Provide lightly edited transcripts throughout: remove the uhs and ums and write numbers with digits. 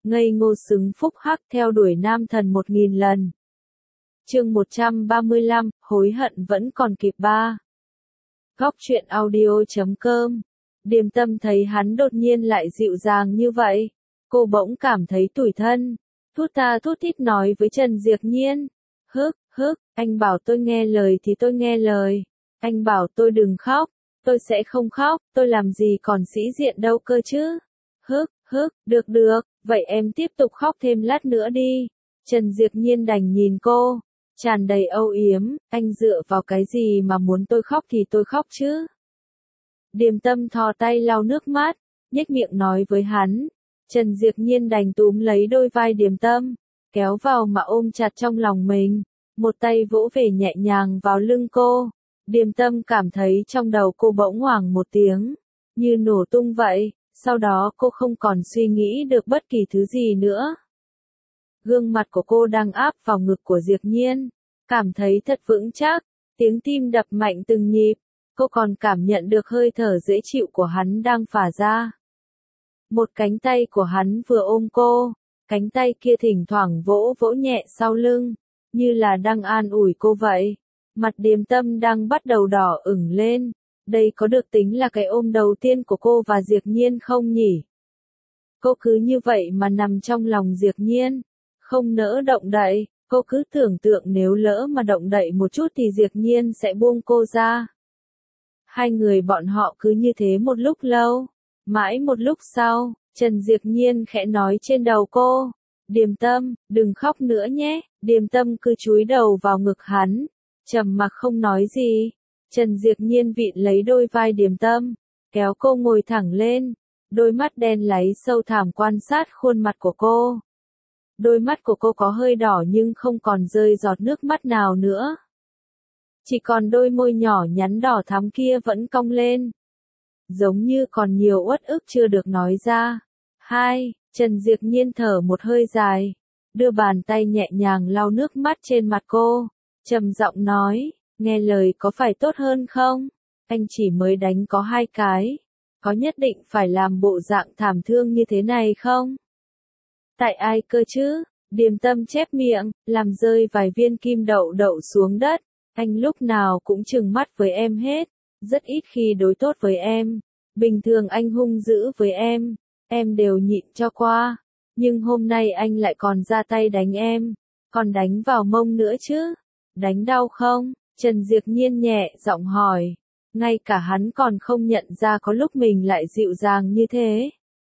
ngây ngô xứng phúc hắc theo đuổi nam thần 1000 lần. Chương 135, hối hận vẫn còn kịp 3. Góc truyện audio.com. Điềm Tâm thấy hắn đột nhiên lại dịu dàng như vậy, cô bỗng cảm thấy tủi thân, thút tha thút thít nói với Trần Diệp Nhiên, hức, anh bảo tôi nghe lời thì tôi nghe lời, anh bảo tôi đừng khóc, tôi sẽ không khóc, tôi làm gì còn sĩ diện đâu cơ chứ. Hức, được, vậy em tiếp tục khóc thêm lát nữa đi. Trần Diệp Nhiên đành nhìn cô, tràn đầy âu yếm, anh dựa vào cái gì mà muốn tôi khóc thì tôi khóc chứ. Điềm Tâm thò tay lau nước mắt, nhếch miệng nói với hắn. Trần Diệp Nhiên đành túm lấy đôi vai Điềm Tâm, kéo vào mà ôm chặt trong lòng mình, một tay vỗ về nhẹ nhàng vào lưng cô. Điềm Tâm cảm thấy trong đầu cô bỗng hoảng một tiếng, như nổ tung vậy, sau đó cô không còn suy nghĩ được bất kỳ thứ gì nữa. Gương mặt của cô đang áp vào ngực của Diệp Nhiên, cảm thấy thật vững chắc, tiếng tim đập mạnh từng nhịp, cô còn cảm nhận được hơi thở dễ chịu của hắn đang phả ra. Một cánh tay của hắn vừa ôm cô, cánh tay kia thỉnh thoảng vỗ vỗ nhẹ sau lưng, như là đang an ủi cô vậy. Mặt Điềm Tâm đang bắt đầu đỏ ửng lên, đây có được tính là cái ôm đầu tiên của cô và Diệp Nhiên không nhỉ? Cô cứ như vậy mà nằm trong lòng Diệp Nhiên, không nỡ động đậy, cô cứ tưởng tượng nếu lỡ mà động đậy một chút thì Diệp Nhiên sẽ buông cô ra. Hai người bọn họ cứ như thế một lúc lâu, mãi một lúc sau, Trần Diệp Nhiên khẽ nói trên đầu cô, Điềm Tâm, đừng khóc nữa nhé. Điềm Tâm cứ chúi đầu vào ngực hắn, trầm mặc không nói gì. Trần Diệp Nhiên vịn lấy đôi vai Điềm Tâm, kéo cô ngồi thẳng lên, đôi mắt đen láy sâu thẳm quan sát khuôn mặt của cô. Đôi mắt của cô có hơi đỏ nhưng không còn rơi giọt nước mắt nào nữa. Chỉ còn đôi môi nhỏ nhắn đỏ thắm kia vẫn cong lên, giống như còn nhiều uất ức chưa được nói ra. Trần Diệp Nhiên thở một hơi dài, đưa bàn tay nhẹ nhàng lau nước mắt trên mặt cô, trầm giọng nói, nghe lời có phải tốt hơn không? Anh chỉ mới đánh có 2 cái, có nhất định phải làm bộ dạng thảm thương như thế này không? Tại ai cơ chứ? Điềm Tâm chép miệng, làm rơi vài viên kim đậu đậu xuống đất. Anh lúc nào cũng trừng mắt với em hết, rất ít khi đối tốt với em. Bình thường anh hung dữ với em đều nhịn cho qua. Nhưng hôm nay anh lại còn ra tay đánh em, còn đánh vào mông nữa chứ. Đánh đau không? Trần Diệp Nhiên nhẹ giọng hỏi. Ngay cả hắn còn không nhận ra có lúc mình lại dịu dàng như thế.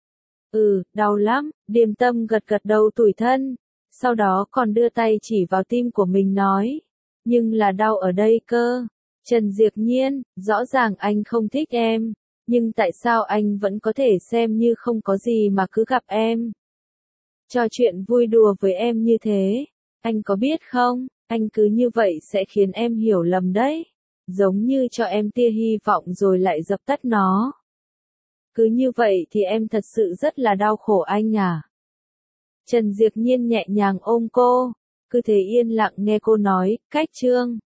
Đau lắm. Điềm Tâm gật gật đầu tủi thân, sau đó còn đưa tay chỉ vào tim của mình nói. Nhưng là đau ở đây cơ. Trần Diệp Nhiên, rõ ràng anh không thích em, nhưng tại sao anh vẫn có thể xem như không có gì mà cứ gặp em, trò chuyện vui đùa với em như thế? Anh có biết không, anh cứ như vậy sẽ khiến em hiểu lầm đấy. Giống như cho em tia hy vọng rồi lại dập tắt nó. Cứ như vậy thì em thật sự rất là đau khổ anh à. Trần Diệp Nhiên nhẹ nhàng ôm cô, cứ thế yên lặng nghe cô nói, cách chương.